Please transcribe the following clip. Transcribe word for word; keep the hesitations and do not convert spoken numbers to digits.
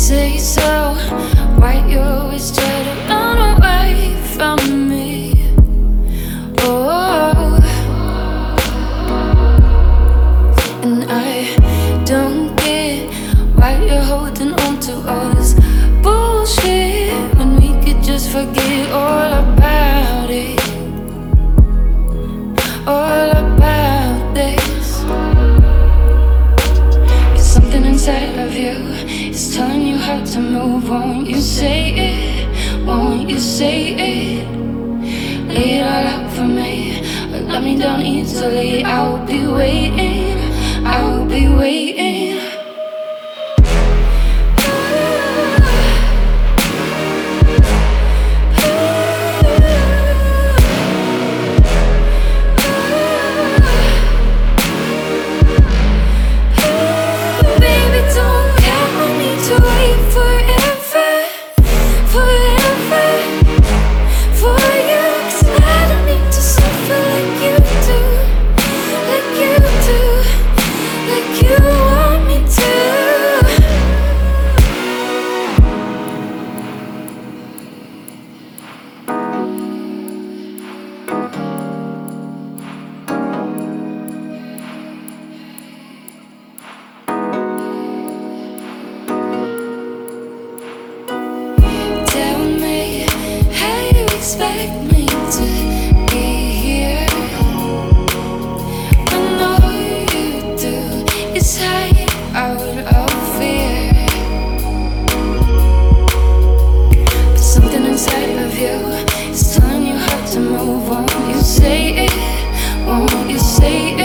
say so. Why you always try to run away from me? Oh, and I don't get why you're holding on to all this bullshit when we could just forget all about it. All about this. It's something inside of you, it's telling you how to move. Won't you say it? Won't you say it? Lay it all out for me, but let me down easily. I'll be waiting, I'll be waiting. Expect me to be here. I know you do. It's hiding out of fear, but something inside of you is telling you how to move. Won't you say it? Won't you say it?